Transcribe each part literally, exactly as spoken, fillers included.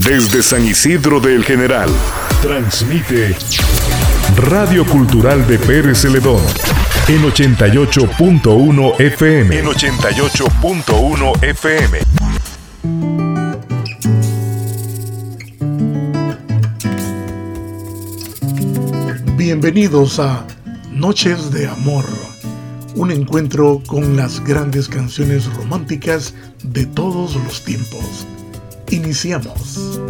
Desde San Isidro del General, transmite Radio Cultural de Pérez Celedón en ochenta y ocho punto uno F M. En ochenta y ocho punto uno F M. Bienvenidos a Noches de Amor, un encuentro con las grandes canciones románticas de todos los tiempos. Iniciamos.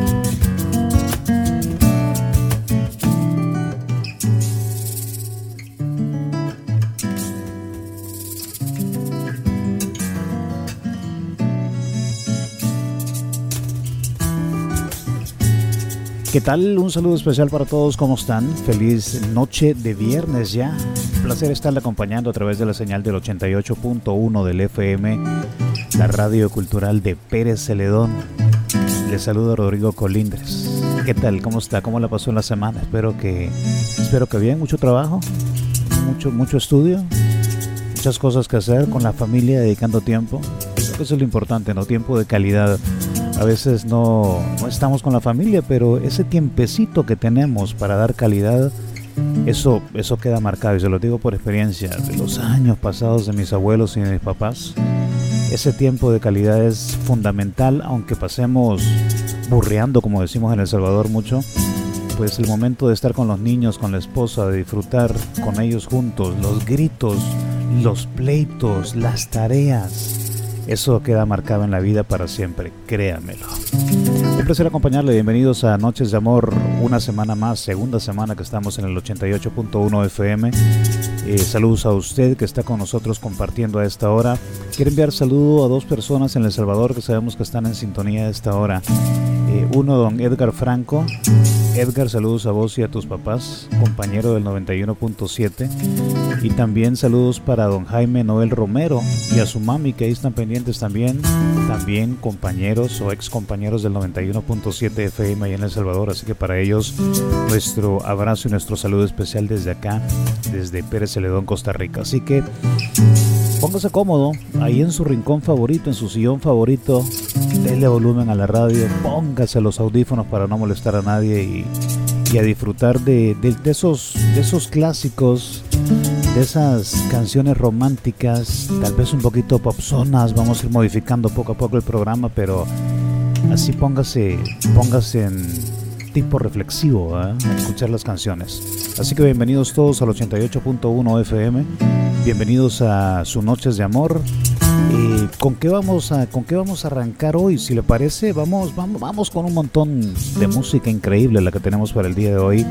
¿Qué tal? Un saludo especial para todos, ¿cómo están? Feliz noche de viernes ya. Un placer estarle acompañando a través de la señal del ochenta y ocho punto uno del F M, la radio cultural de Pérez Celedón. Les saludo a Rodrigo Colindres. ¿Qué tal? ¿Cómo está? ¿Cómo la pasó en la semana? Espero que, espero que bien, mucho trabajo, mucho, mucho estudio, muchas cosas que hacer con la familia, dedicando tiempo. Creo que eso es lo importante, ¿no? Tiempo de calidad. A veces no, no estamos con la familia, pero ese tiempecito que tenemos para dar calidad, eso, eso queda marcado. Y se lo digo por experiencia, de los años pasados de mis abuelos y de mis papás. Ese tiempo de calidad es fundamental, aunque pasemos burreando, como decimos en El Salvador mucho. Pues el momento de estar con los niños, con la esposa, de disfrutar con ellos juntos, los gritos, los pleitos, las tareas. Eso queda marcado en la vida para siempre, créanmelo. Un placer acompañarle, bienvenidos a Noches de Amor, una semana más, segunda semana que estamos en el ochenta y ocho punto uno F M. Eh, saludos a usted que está con nosotros compartiendo a esta hora. Quiero enviar saludo a dos personas en El Salvador que sabemos que están en sintonía a esta hora. Eh, uno, don Edgar Franco. Edgar, saludos a vos y a tus papás, compañero del noventa y uno punto siete. Y también saludos para don Jaime Noel Romero y a su mami, que ahí están pendientes también. También compañeros o ex compañeros del noventa y uno punto siete F M ahí en El Salvador. Así que para ellos nuestro abrazo y nuestro saludo especial desde acá, desde Pérez Celedón, Costa Rica. Así que póngase cómodo, ahí en su rincón favorito, en su sillón favorito. Dele volumen a la radio, póngase los audífonos para no molestar a nadie y, y a disfrutar de, de, de, esos, de esos clásicos, de esas canciones románticas, tal vez un poquito popsonas. Vamos a ir modificando poco a poco el programa, pero así póngase, póngase en tipo reflexivo, ¿eh? A escuchar las canciones. Así que bienvenidos todos al ochenta y ocho punto uno F M, bienvenidos a sus Noches de Amor. Eh, ¿con qué vamos a con qué vamos a arrancar hoy? Si le parece, vamos vamos vamos con un montón de música increíble la que tenemos para el día de hoy.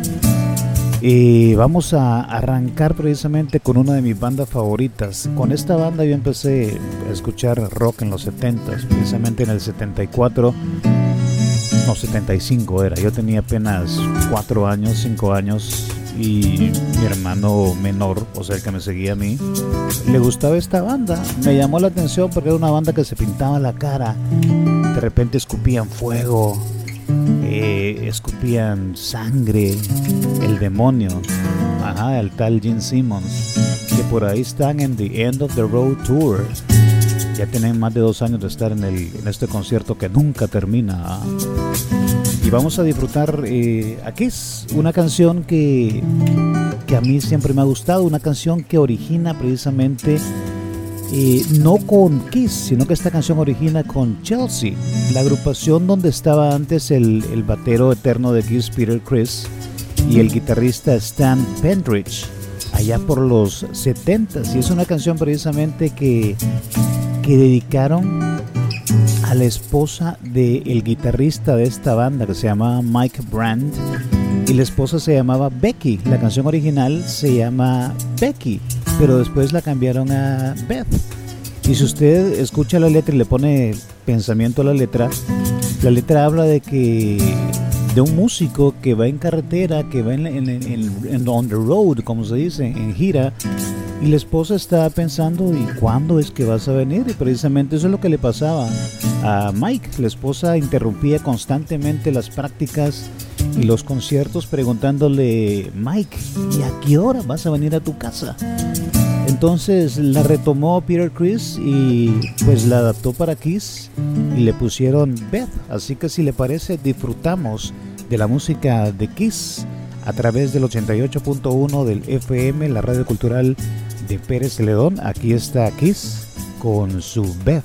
Y vamos a arrancar precisamente con una de mis bandas favoritas. Con esta banda yo empecé a escuchar rock en los setentas, precisamente en el setenta y cuatro, no, setenta y cinco era. Yo tenía apenas cuatro años, cinco años. Y mi hermano menor, o sea el que me seguía a mí, le gustaba esta banda. Me llamó la atención porque era una banda que se pintaba la cara, de repente escupían fuego, eh, escupían sangre, el demonio. Ajá, el tal Gene Simmons, que por ahí están en The End of the Road Tour. Ya tienen más de dos años de estar en, el, en este concierto que nunca termina. Y vamos a disfrutar eh, a Kiss, una canción que, que a mí siempre me ha gustado, una canción que origina precisamente eh, no con Kiss, sino que esta canción origina con Chelsea, la agrupación donde estaba antes el, el batero eterno de Kiss, Peter Criss, y el guitarrista Stan Pendridge, allá por los setentas. Y es una canción precisamente que, que dedicaron a la esposa del guitarrista de esta banda, que se llamaba Mike Brand, y la esposa se llamaba Becky. La canción original se llama Becky, pero después la cambiaron a Beth. Y si usted escucha la letra y le pone pensamiento a la letra, la letra habla de que de un músico que va en carretera, que va en, en, en, en on the road, como se dice, en gira. Y la esposa está pensando, ¿y cuándo es que vas a venir? Y precisamente eso es lo que le pasaba a Mike. La esposa interrumpía constantemente las prácticas y los conciertos preguntándole, Mike, ¿y a qué hora vas a venir a tu casa? entonces la retomó Peter Criss y pues la adaptó para Kiss y le pusieron Beth. Así que si le parece, disfrutamos de la música de Kiss a través del ochenta y ocho punto uno del F M, la radio cultural de Pérez Celedón. Aquí está Kiss con su Beth.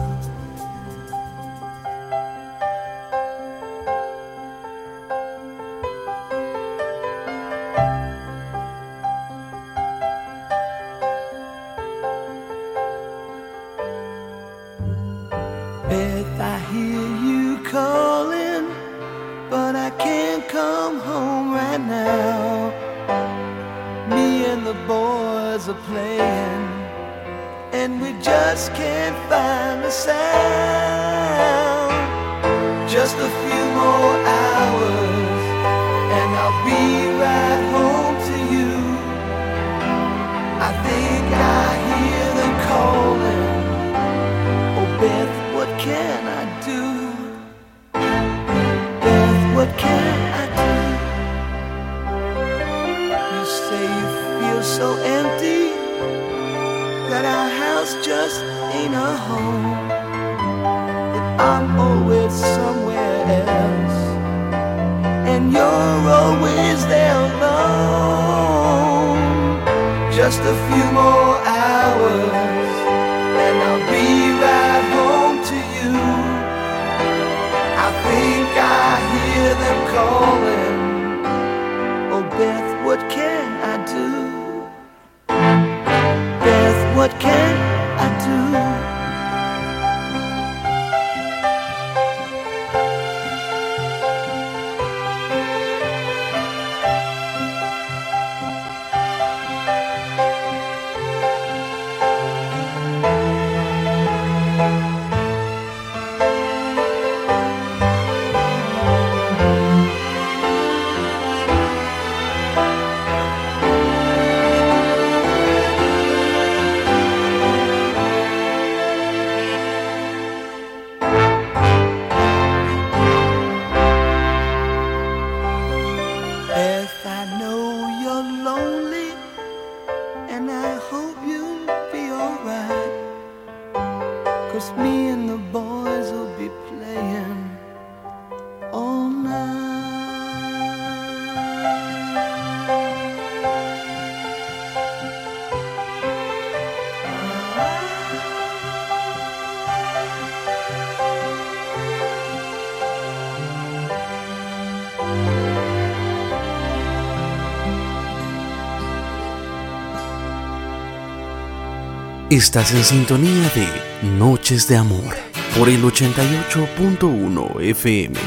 Estás en sintonía de Noches de Amor por el ochenta y ocho punto uno F M.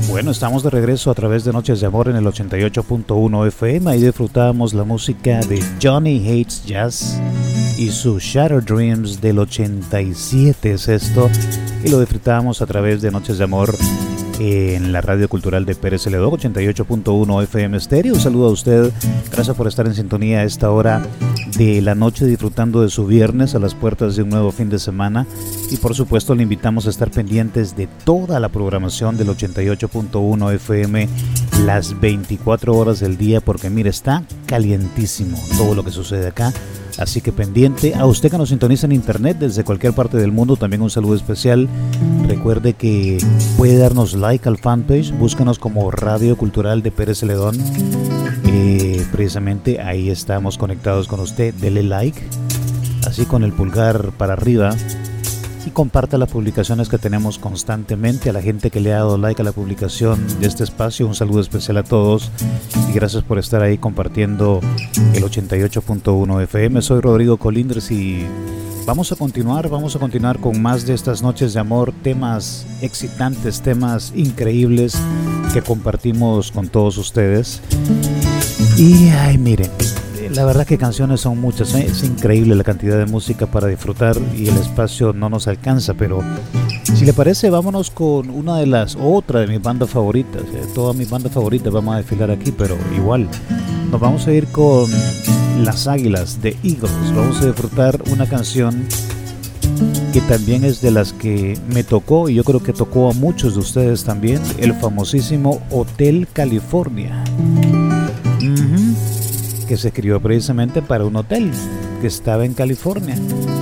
Bueno, estamos de regreso a través de Noches de Amor en el ochenta y ocho punto uno F M. Ahí disfrutábamos la música de Johnny Hates Jazz y su Shattered Dreams del ochenta y siete es esto. Y lo disfrutábamos a través de Noches de Amor en la Radio Cultural de Pérez Celedón, ochenta y ocho punto uno F M Stereo. Un saludo a usted, gracias por estar en sintonía a esta hora de la noche, disfrutando de su viernes a las puertas de un nuevo fin de semana. Y por supuesto le invitamos a estar pendientes de toda la programación del ochenta y ocho punto uno F M las veinticuatro horas del día, porque mire, está calientísimo todo lo que sucede acá. Así que pendiente. A usted que nos sintoniza en internet desde cualquier parte del mundo, también un saludo especial. Recuerde que puede darnos like al fanpage, búscanos como Radio Cultural de Pérez Celedón. Eh, precisamente ahí estamos conectados con usted. Dele like, así con el pulgar para arriba, y comparta las publicaciones que tenemos constantemente. A la gente que le ha dado like a la publicación de este espacio, un saludo especial a todos y gracias por estar ahí compartiendo el ochenta y ocho punto uno F M. Soy Rodrigo Colindres y vamos a continuar, vamos a continuar con más de estas noches de amor, temas excitantes, temas increíbles que compartimos con todos ustedes. Y ay, miren, la verdad que canciones son muchas, ¿eh? Es increíble la cantidad de música para disfrutar y el espacio no nos alcanza, pero si le parece, vámonos con una de las, otra de mis bandas favoritas. ¿eh? Todas mis bandas favoritas vamos a desfilar aquí, pero igual nos vamos a ir con Las Águilas de Eagles. Vamos a disfrutar una canción que también es de las que me tocó y yo creo que tocó a muchos de ustedes también, el famosísimo Hotel California. Uh-huh. Que se escribió precisamente para un hotel que estaba en California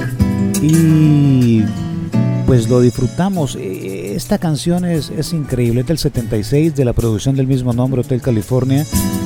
y pues lo disfrutamos. Esta canción es, es increíble, es del setenta y seis, de la producción del mismo nombre, Hotel California.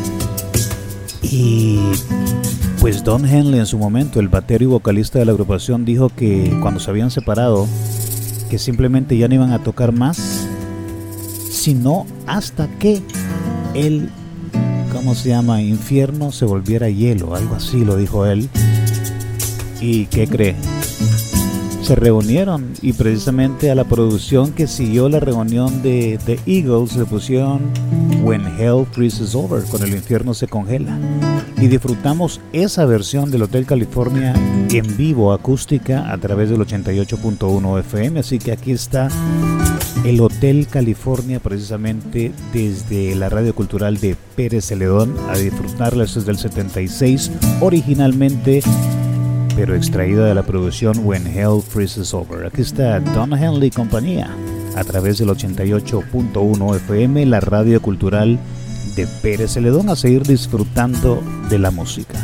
Y pues Don Henley en su momento, el batero y vocalista de la agrupación, dijo que cuando se habían separado, que simplemente ya no iban a tocar más, sino hasta que él, ¿cómo se llama? Infierno se volviera hielo, algo así lo dijo él. ¿Y qué cree? Se reunieron y precisamente a la producción que siguió la reunión de The Eagles le pusieron When Hell Freezes Over, cuando el infierno se congela. Y disfrutamos esa versión del Hotel California en vivo, acústica, a través del ochenta y ocho punto uno F M. Así que aquí está el Hotel California, precisamente desde la Radio Cultural de Pérez Celedón, a disfrutarla. Esto es del setenta y seis originalmente, pero extraída de la producción When Hell Freezes Over. Aquí está Don Henley y compañía a través del ochenta y ocho punto uno F M, la Radio Cultural de Pérez Celedón, a seguir disfrutando de la música.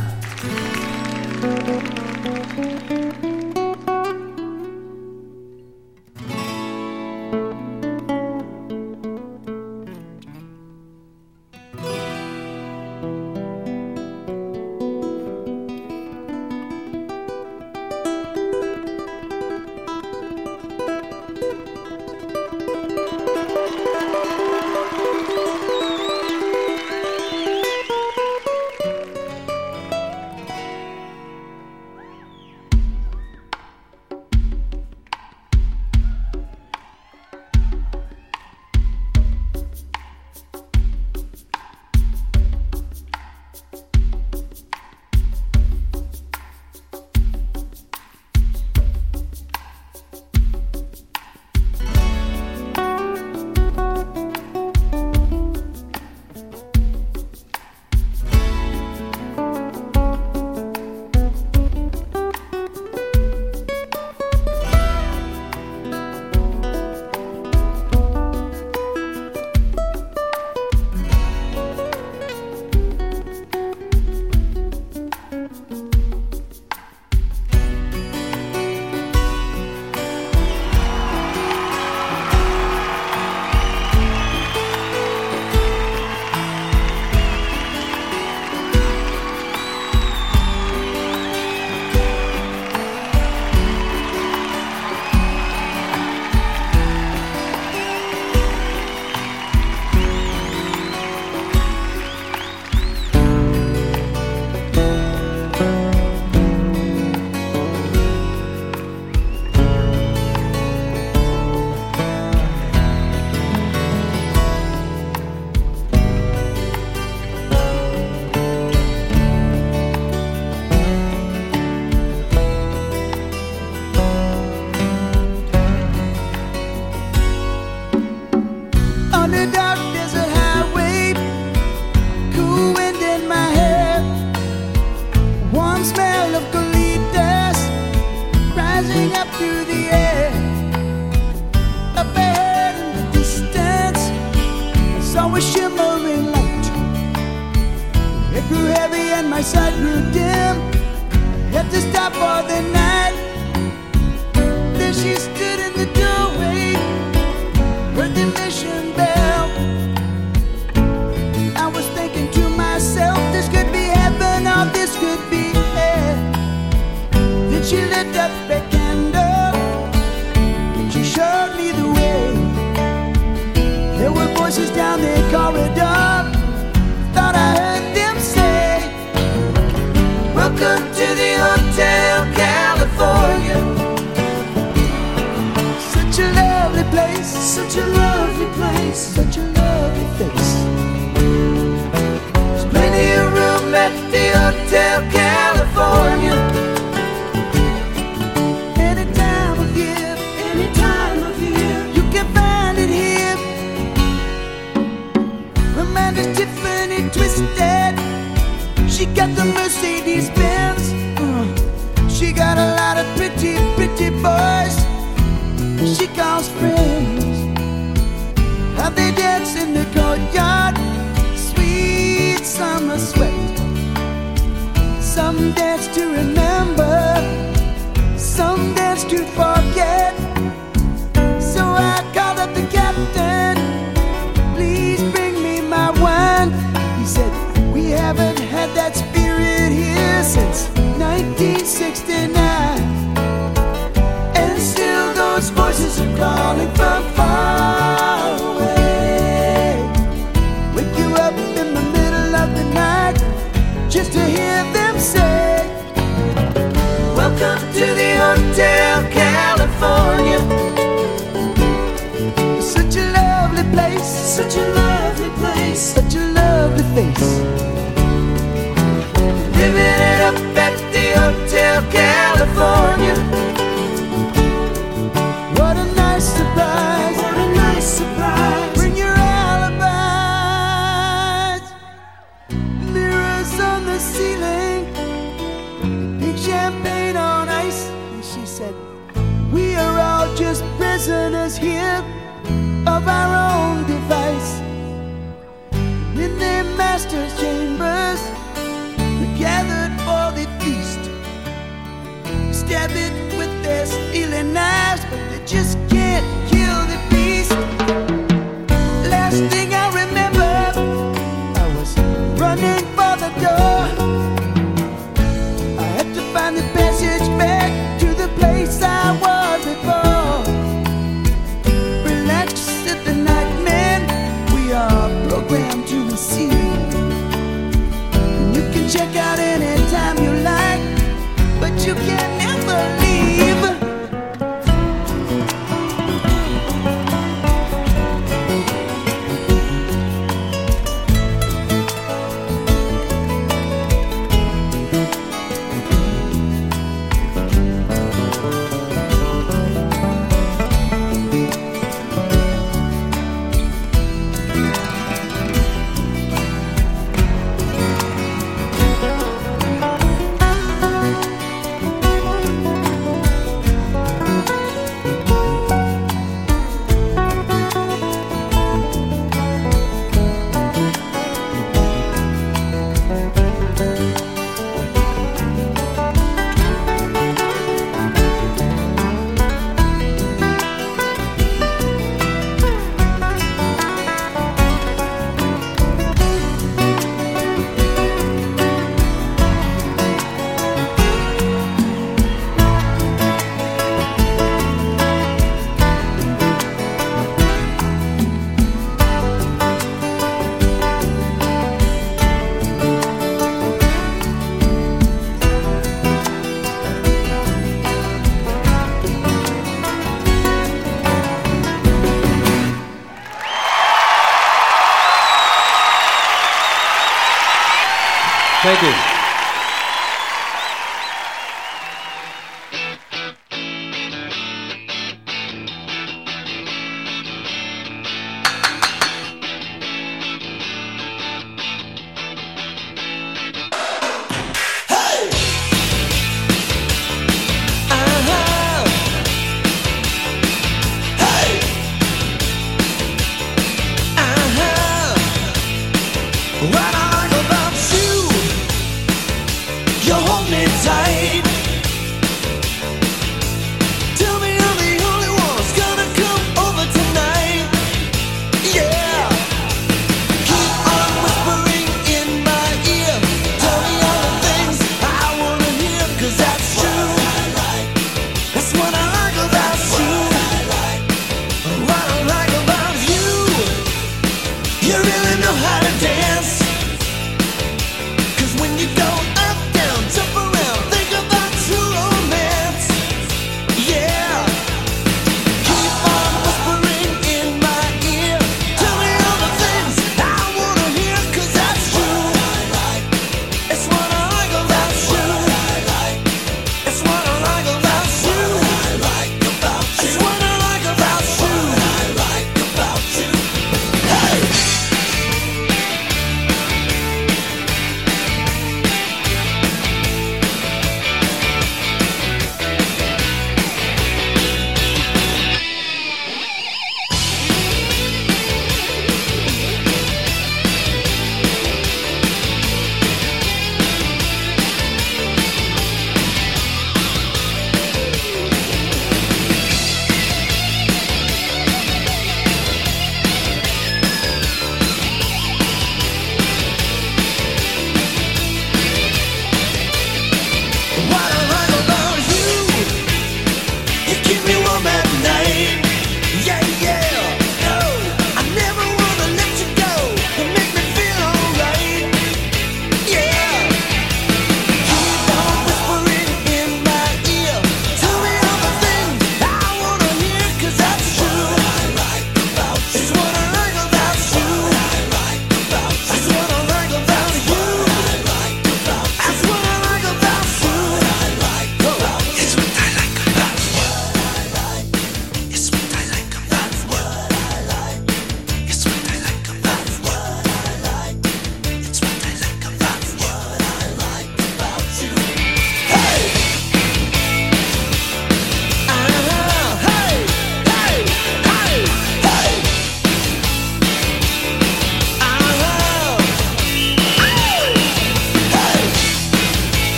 a shimmering light. It grew heavy and my sight grew dim. Had to stop for the night. Then she stood in the doorway, heard the mission bell. I was thinking to myself, this could be heaven or this could be hell. Then she lit up a candle, she showed me the way. There were voices down the corridor, thought I heard them say, welcome to the Hotel California. Such a lovely place, such a lovely place, such a lovely face. There's plenty of room at the Hotel California. Any time of year, any time of year, you can find it here. Her mind is Tiffany twisted. She got the Mercedes Benz. Uh, she got a lot of pretty, pretty boys she calls friends. How they dance in the courtyard, sweet summer sweat. Some dance to remember, some dance to forget. So I called up the captain, please bring me my wine. He said, we haven't had that spirit here since nineteen sixty-nine. And still those voices are calling from far away. Wake you up in the middle of the night just to hear them say, welcome to the Hotel California. Such a lovely place, such a lovely place, such a lovely face. Living it up at the Hotel California. What a nice surprise, what a nice surprise. Bring your alibis. Mirrors on the ceiling, pink champagne on ice. And she said, we are all just prisoners here of our own device. In their master's chambers, we gathered for the feast. Stab it with their stealing knives, but they just can't kill the beast. Last thing I remember, I was running for the door. I had to find the passage back to the place I was before. Relax at the night, man, we are programmed to receive. And you can check out anytime you like, but you can never leave. Thank you. Uh-huh.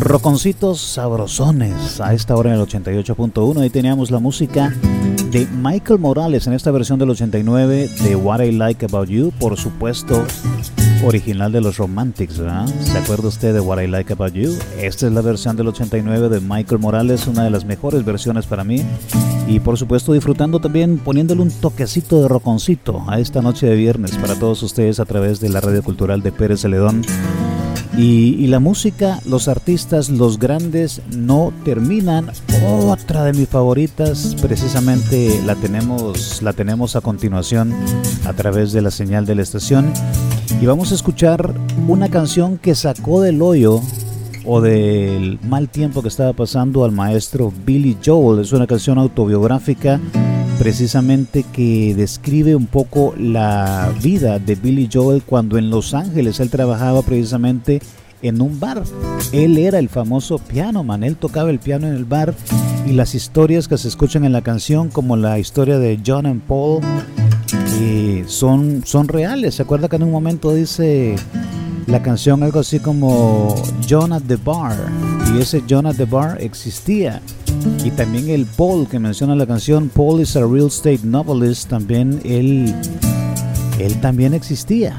Roconcitos sabrosones a esta hora en el ochenta y ocho punto uno. Ahí teníamos la música de Michael Morales en esta versión del ochenta y nueve de What I Like About You, por supuesto original de los Romantics, ¿verdad? ¿Se acuerda usted de What I Like About You? Esta es la versión del ochenta y nueve de Michael Morales, una de las mejores versiones para mí. Y por supuesto disfrutando también, poniéndole un toquecito de roconcito a esta noche de viernes para todos ustedes a través de la radio cultural de Pérez Celedón. Y, y la música, los artistas, los grandes no terminan. Otra de mis favoritas, precisamente la tenemos, la tenemos a continuación a través de la señal de la estación. Y vamos a escuchar una canción que sacó del hoyo o del mal tiempo que estaba pasando al maestro Billy Joel. Es una canción autobiográfica precisamente que describe un poco la vida de Billy Joel cuando en Los Ángeles él trabajaba precisamente en un bar. Él era el famoso piano man, él tocaba el piano en el bar, y las historias que se escuchan en la canción, como la historia de John and Paul, eh, son, son reales. ¿Se acuerda que en un momento dice la canción algo así como John at the Bar? Y ese John at the Bar existía. Y también el Paul que menciona la canción, Paul is a real estate novelist, también él, él también existía.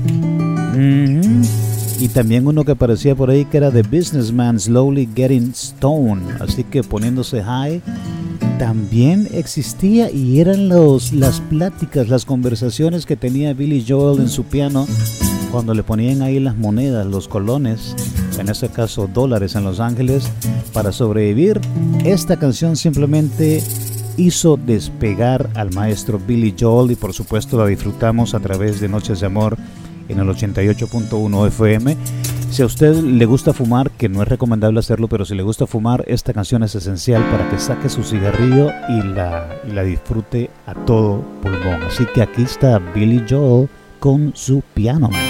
Mm-hmm. Y también uno que aparecía por ahí que era The Businessman Slowly Getting Stoned, así que poniéndose high, también existía. Y eran los, las pláticas, las conversaciones que tenía Billy Joel en su piano cuando le ponían ahí las monedas, los colones, en este caso dólares en Los Ángeles, para sobrevivir. Esta canción simplemente hizo despegar al maestro Billy Joel, y por supuesto la disfrutamos a través de Noches de Amor en el ochenta y ocho punto uno F M. Si a usted le gusta fumar, que no es recomendable hacerlo, pero si le gusta fumar, esta canción es esencial para que saque su cigarrillo y la, y la disfrute a todo pulmón. Así que aquí está Billy Joel con su Piano Man.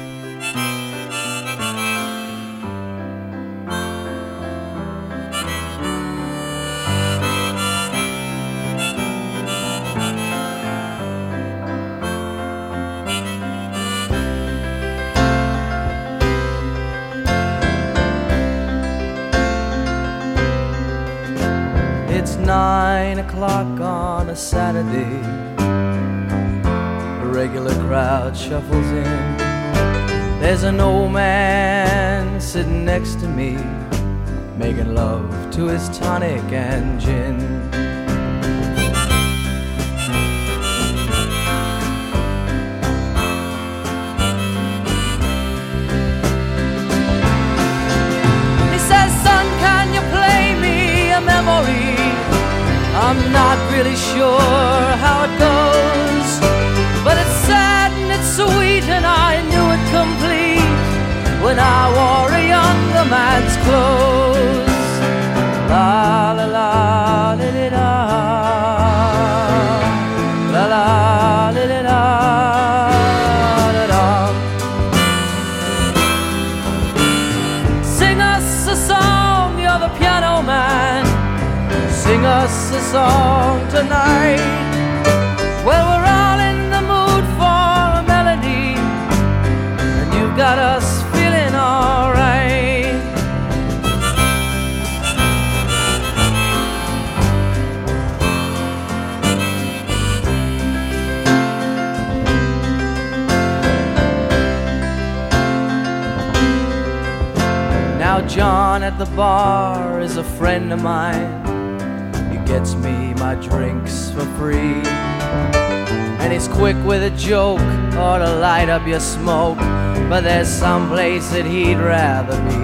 Nine o'clock on a Saturday, a regular crowd shuffles in. There's an old man sitting next to me, making love to his tonic and gin. He says, son, can you play me a memory? I'm not really sure how it goes, but it's sad and it's sweet, and I knew it complete when I wore a younger man's clothes. La la la li li la, la la li li la, la la. Sing us a song, you're the piano man. Sing us a song tonight. Well, we're all in the mood for a melody, and you've got us feeling alright. Now John at the bar is a friend of mine. Gets me my drinks for free, and he's quick with a joke or to light up your smoke, but there's some place that he'd rather be.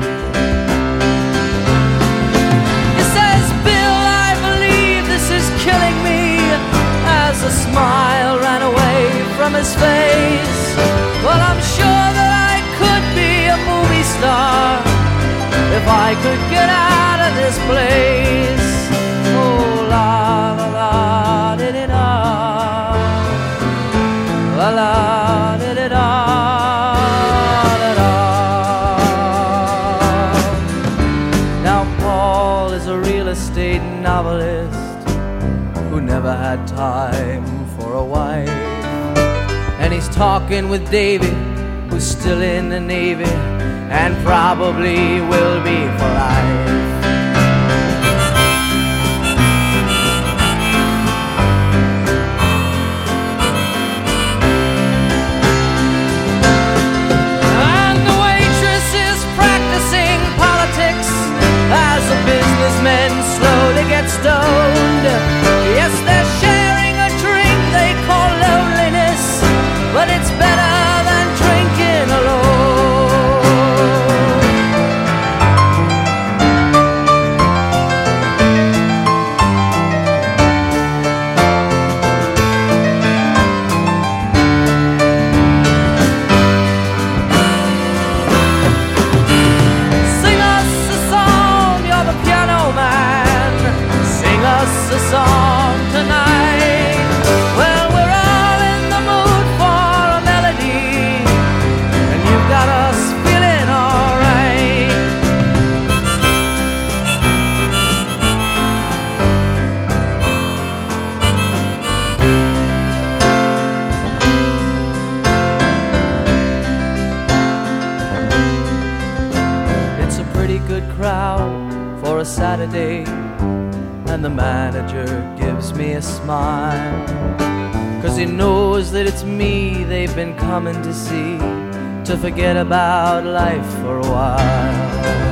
He says, Bill, I believe this is killing me, as a smile ran away from his face. Well, I'm sure that I could be a movie star if I could get out of this place. Oh, la la la di di da, la la di di da, da da. Now Paul is a real estate novelist who never had time for a wife, and he's talking with David, who's still in the Navy, and probably will be for life. And the waitress is practicing politics as the businessmen slowly get stoned. Yes, they're sharing a drink they call loneliness, but it's better than drinking alone. Sing us a song, you're the piano man. Sing us a song tonight. Well, we're all in the mood for a melody, and you've got us feeling alright. It's a pretty good crowd for a Saturday, and the manager gives me a smile, 'cause he knows that it's me they've been coming to see, to forget about life for a while.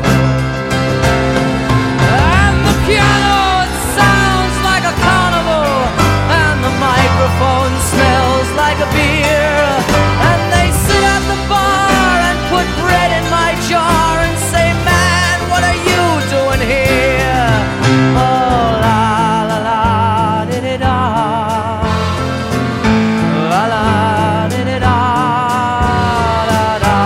And the piano, it sounds like a carnival, and the microphone smells like a beer, and they sit at the bar and put bread in my jar and say, man, what are you doing here? Oh, la la la, di-di-da. La la, di-di-da, da-da.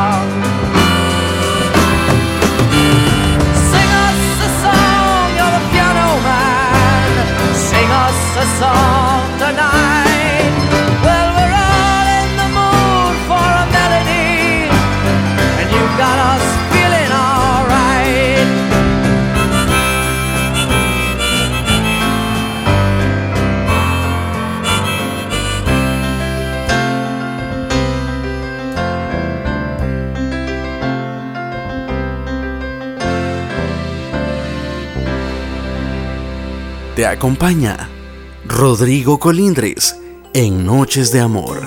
Sing us a song, you're the piano man. Sing us a song tonight. Well, we're all in the mood for a melody, and you've got us feeling alright. Te acompaña Rodrigo Colindres en Noches de Amor.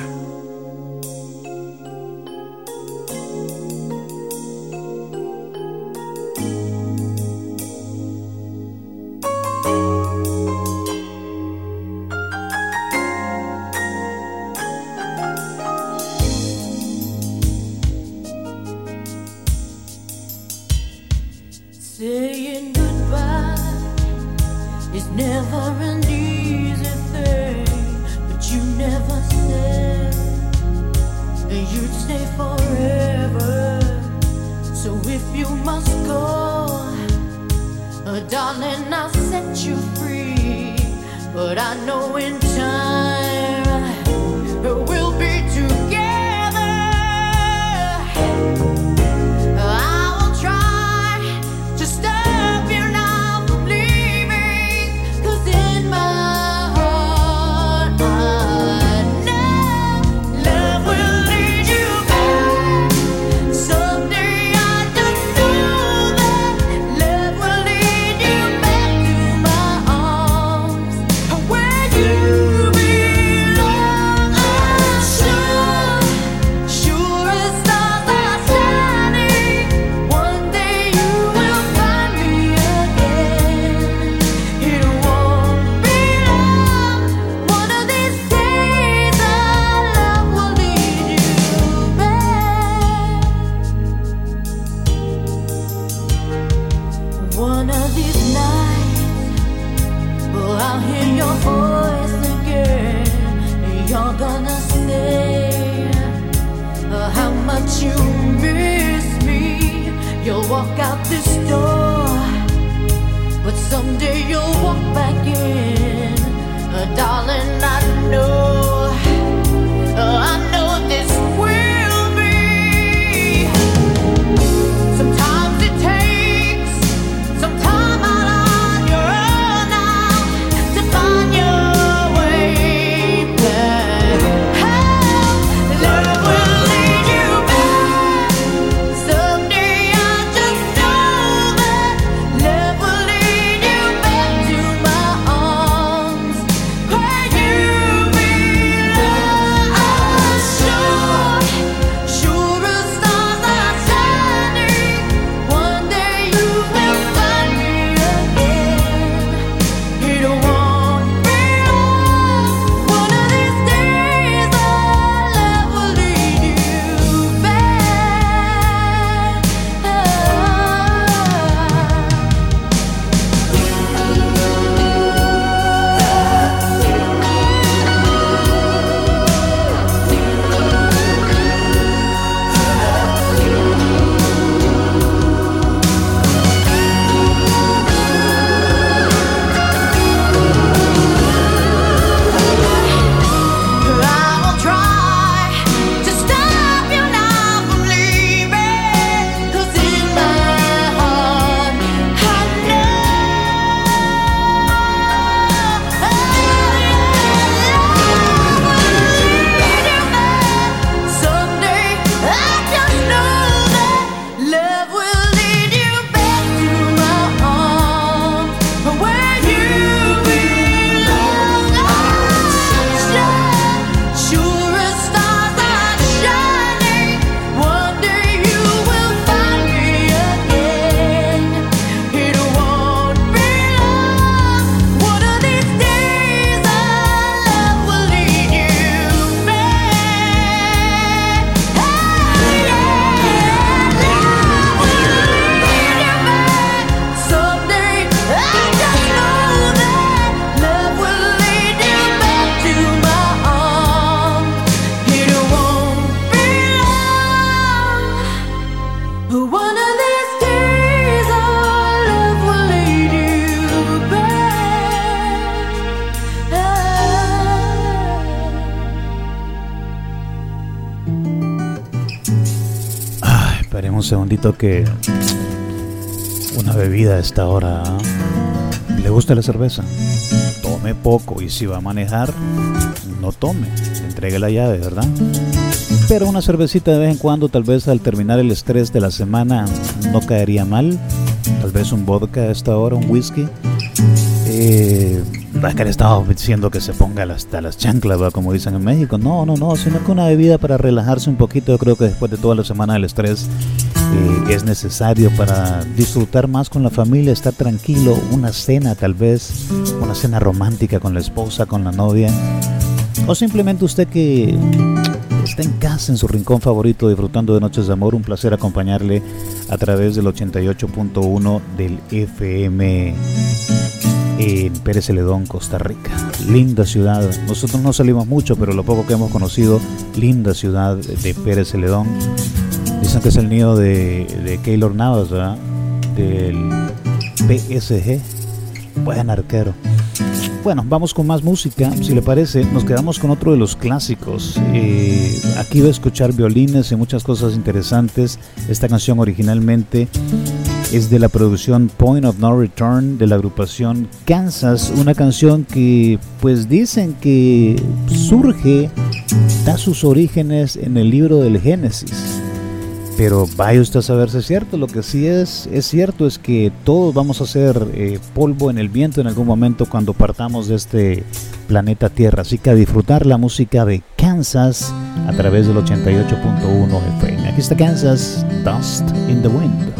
Saying goodbye is never an easy thing, but you never said you'd stay forever. So if you must go, oh, darling, I'll set you free. But I know in time we'll be together. I will try to stop you now from leaving, 'cause in my heart I know love will lead you back. Someday I just know that love will lead you back to my arms, where you belong. I'm sure, sure as stars are shining, one day you will find me again. It won't be long, one of these days our love will lead you back. One of these nights, oh, I'll hear your voice again. You're gonna say uh, how much you miss me. You'll walk out this door, but someday you'll walk back in. Uh, darling, I know, uh, I know this will be. Sometimes it takes some time out on your own now to find your way back. Love will lead you back. Someday un segundito que una bebida a esta hora. ¿Le gusta la cerveza? Tome poco, y si va a manejar, no tome, entregue la llave, ¿verdad? Pero una cervecita de vez en cuando, tal vez al terminar el estrés de la semana, no caería mal. Tal vez un vodka a esta hora, un whisky. Eh, es que le estaba diciendo que se ponga hasta las chanclas, ¿verdad? Como dicen en México. No, no, no, sino que una bebida para relajarse un poquito. Yo creo que después de toda la semana del estrés eh, es necesario para disfrutar más con la familia, estar tranquilo. Una cena tal vez, una cena romántica con la esposa, con la novia. O simplemente usted que está en casa, en su rincón favorito, disfrutando de Noches de Amor. Un placer acompañarle a través del ochenta y ocho punto uno del F M en Pérez Celedón, Costa Rica. Linda ciudad. Nosotros no salimos mucho, pero lo poco que hemos conocido, linda ciudad de Pérez Celedón. Dicen que es el nido de, de Keylor Navas, ¿verdad? Del P S G. Buen arquero. Bueno, vamos con más música. Si le parece, nos quedamos con otro de los clásicos. Eh, aquí va a escuchar violines y muchas cosas interesantes. Esta canción originalmente es de la producción Point of No Return de la agrupación Kansas, una canción que pues dicen que surge, da sus orígenes en el libro del Génesis. Pero vaya usted a saber si es cierto. Lo que sí es, es cierto es que todos vamos a ser eh, polvo en el viento en algún momento cuando partamos de este planeta Tierra. Así que a disfrutar la música de Kansas a través del ochenta y ocho punto uno F M. Aquí está Kansas, Dust in the Wind.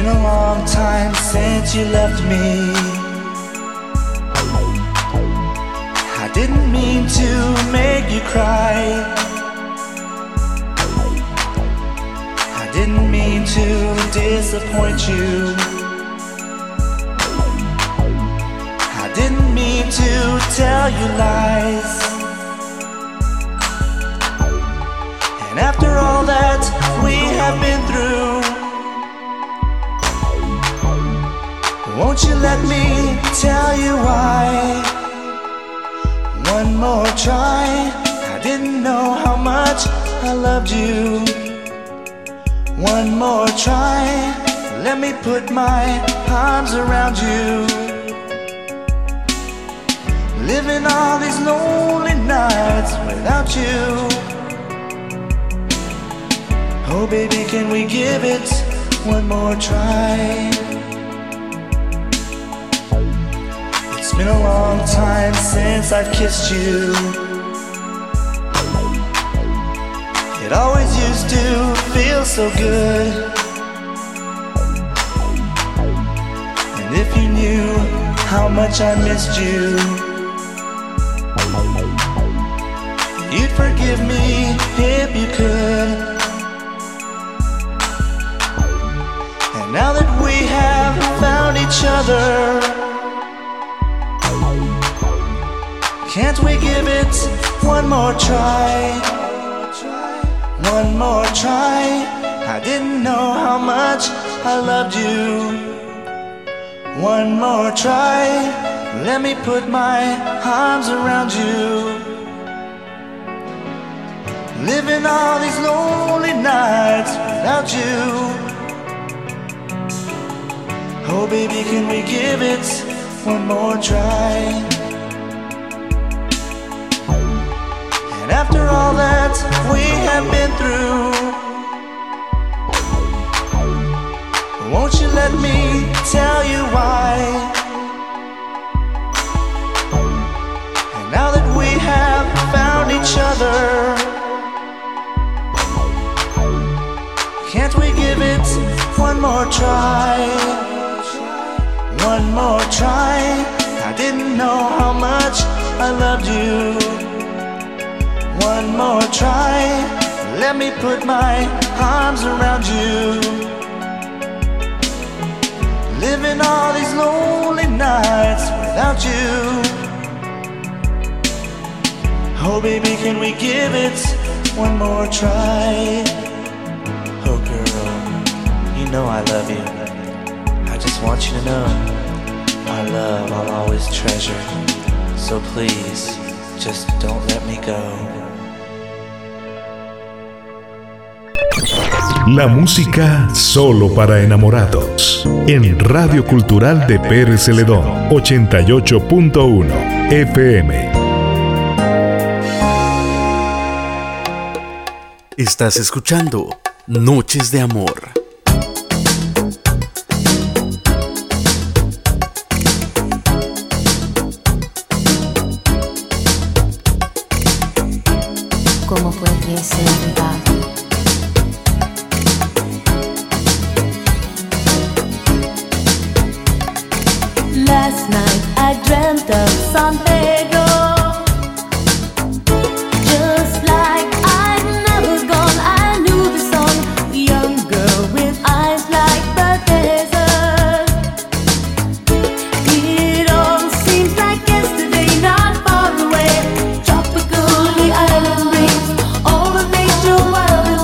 been a long time since you left me. I didn't mean to make you cry. I didn't mean to disappoint you. I didn't mean to tell you lies. And after all that we have been through, won't you let me tell you why? One more try. I didn't know how much I loved you. One more try. Let me put my arms around you. Living all these lonely nights without you. Oh baby, can we give it one more try? It's been a long time since I've kissed you. It always used to feel so good. And if you knew how much I missed you, you'd forgive me if you could. And now that we have found each other, can't we give it one more try? One more try. I didn't know how much I loved you. One more try. Let me put my arms around you. Living all these lonely nights without you. Oh baby, can we give it one more try? And after all that we have been through, won't you let me tell you why? And now that we have found each other, can't we give it one more try? One more try. I didn't know how much I loved you. One more try. Let me put my arms around you. Living all these lonely nights without you. Oh baby, can we give it one more try? Oh girl, you know I love you. I just want you to know our love I'll always treasure. So please, just don't let me go. La música solo para enamorados. En Radio Cultural de Pérez Celedón, ochenta y ocho punto uno F M. Estás escuchando Noches de Amor. ¿Cómo fue que se va? Last night I dreamt of San Pedro, just like I'd never gone. I knew the song, a young girl with eyes like the desert. It all seems like yesterday, not far away. Tropical, the island breeze, all of nature wild.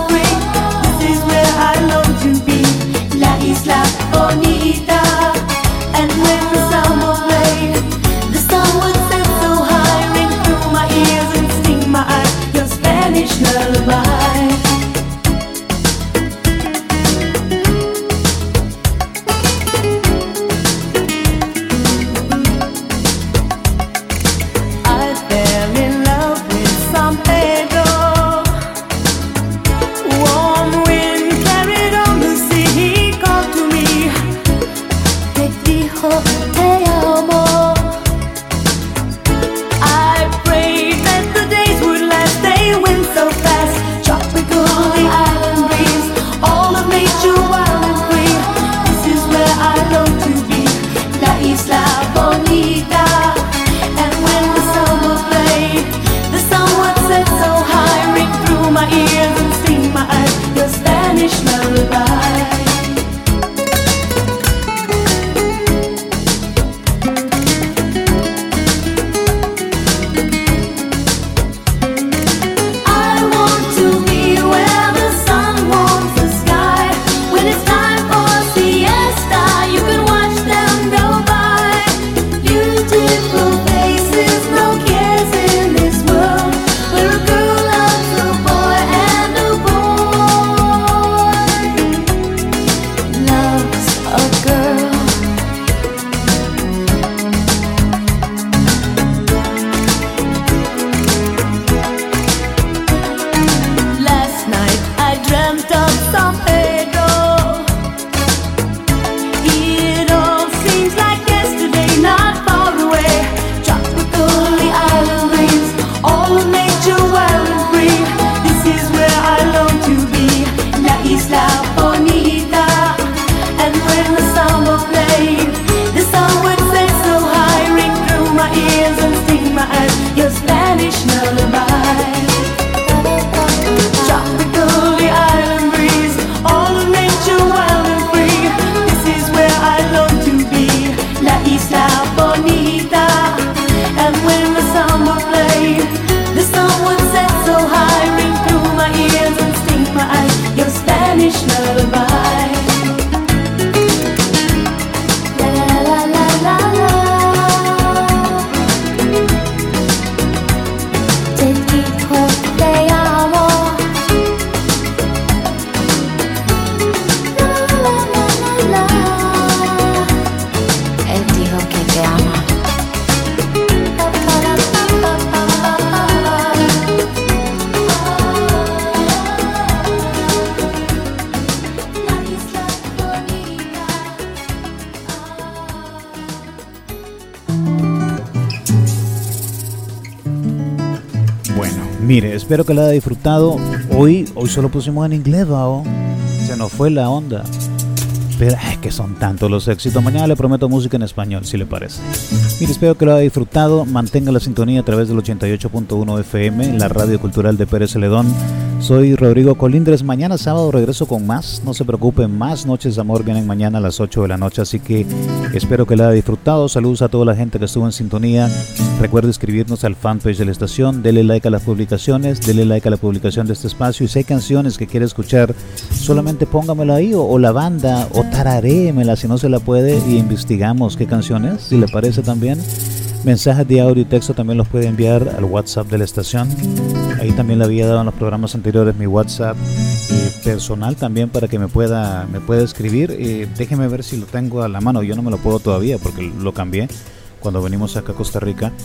Mire, espero que la haya disfrutado. Hoy, hoy solo pusimos en inglés, ¿no? Se nos fue la onda. Pero es que son tantos los éxitos. Mañana le prometo música en español, si le parece. Mire, espero que lo haya disfrutado. Mantenga la sintonía a través del ochenta y ocho punto uno F M, la radio cultural de Pérez Celedón. Soy Rodrigo Colindres. Mañana sábado regreso con más. No se preocupen, más Noches de Amor vienen mañana a las ocho de la noche. Así que espero que la haya disfrutado. Saludos a toda la gente que estuvo en sintonía. Recuerde escribirnos al fanpage de la estación. Dele like a las publicaciones. Dele like a la publicación de este espacio. Y si hay canciones que quiere escuchar, solamente póngamelo ahí. O, o la banda. O tararémela si no se la puede. Y investigamos qué canciones. Si le parece también. Mensajes de audio y texto también los puede enviar al WhatsApp de la estación. Ahí también le había dado en los programas anteriores mi WhatsApp eh, personal también para que me pueda me pueda escribir. Eh, déjeme ver si lo tengo a la mano. Yo no me lo puedo todavía porque lo cambié cuando venimos acá a Costa Rica.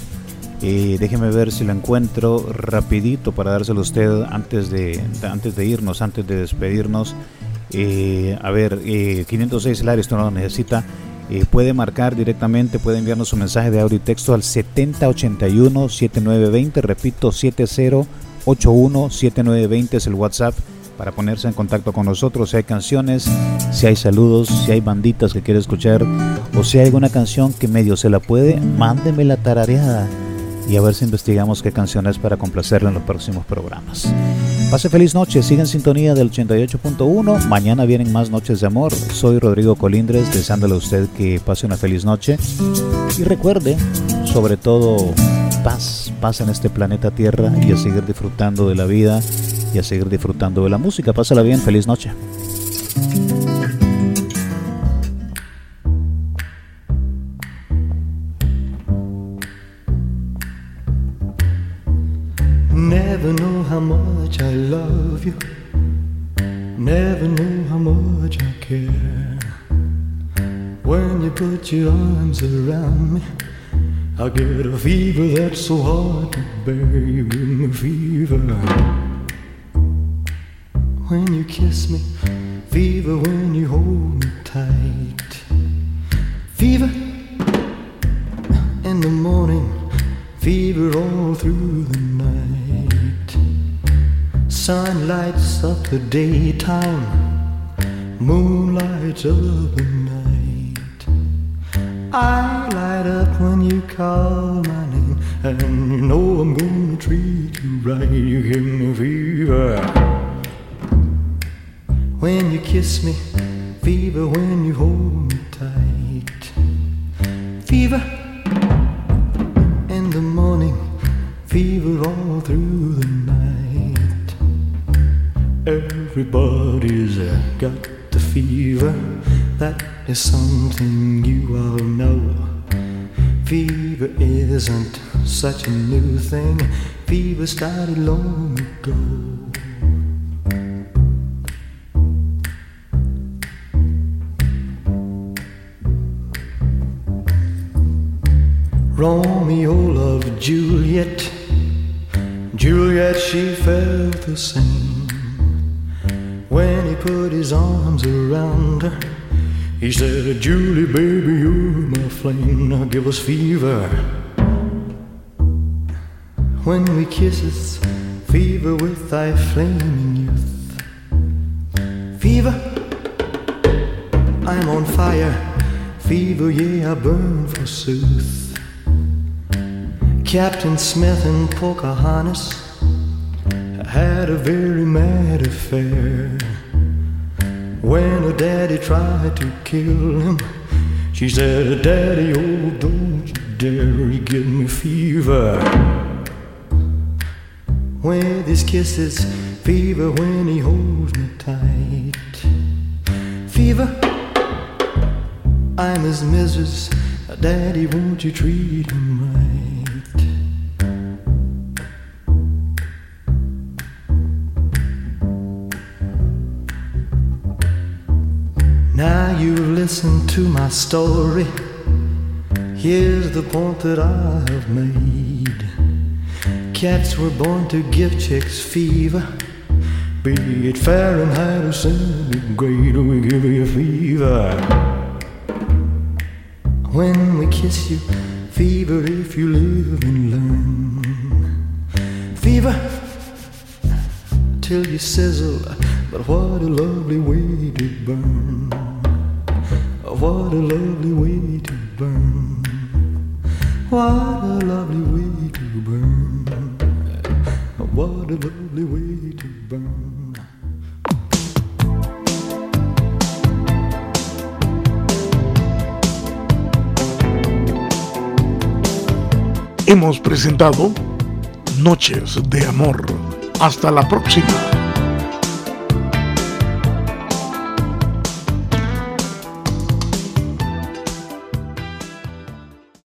Eh, déjeme ver si lo encuentro rapidito para dárselo a usted antes de, antes de irnos, antes de despedirnos. Eh, a ver, eh, quinientos seis el área, esto no lo necesita. Eh, puede marcar directamente, puede enviarnos un mensaje de audio y texto al setenta ochenta y uno setenta y nueve veinte, repito, setenta ochenta y uno setenta y nueve veinte es el WhatsApp para ponerse en contacto con nosotros. Si hay canciones, si hay saludos, si hay banditas que quiere escuchar o si hay alguna canción que medio se la puede, mándeme la tarareada y a ver si investigamos qué canción es para complacerla en los próximos programas. Pase feliz noche, siga en sintonía del ochenta y ocho punto uno. Mañana vienen más Noches de Amor. Soy Rodrigo Colindres, deseándole a usted que pase una feliz noche. Y recuerde, sobre todo, paz, paz en este planeta Tierra y a seguir disfrutando de la vida y a seguir disfrutando de la música. Pásala bien, feliz noche. Never know how much I love you. Never know how much I care. When you put your arms around me, I get a fever that's so hard to bear. You give me fever when you kiss me, fever when you hold me tight, fever in the morning, fever all through the night. Sun lights up the daytime, moon lights up the night. I light up when you call my name, and you know I'm gonna treat you right. You give me fever when you kiss me, fever when you hold me tight, fever in the morning, fever all through the night. Everybody's uh, got the fever, that is something you all know. Fever isn't such a new thing, fever started long ago. Romeo loved Juliet, Juliet she felt the same. When he put his arms around her, he said, Julie, baby, you're my flame, now give us fever. When we kisses, fever with thy flaming youth. Fever, I'm on fire. Fever, yeah, I burn forsooth. Captain Smith and Pocahontas had a very mad affair. When her daddy tried to kill him, she said, Daddy, oh, don't you dare get me fever. With his kisses, fever when he holds me tight. Fever, I'm his missus. Daddy, won't you treat him right? Now you listen to my story. Here's the point that I have made. Cats were born to give chicks fever. Be it Fahrenheit or centigrade, we give you fever. When we kiss you, fever if you live and learn. Fever till you sizzle, but what a lovely way to burn. What a lovely way to burn. What a lovely way to burn. What a lovely way to burn. Hemos presentado Noches de Amor. Hasta la próxima.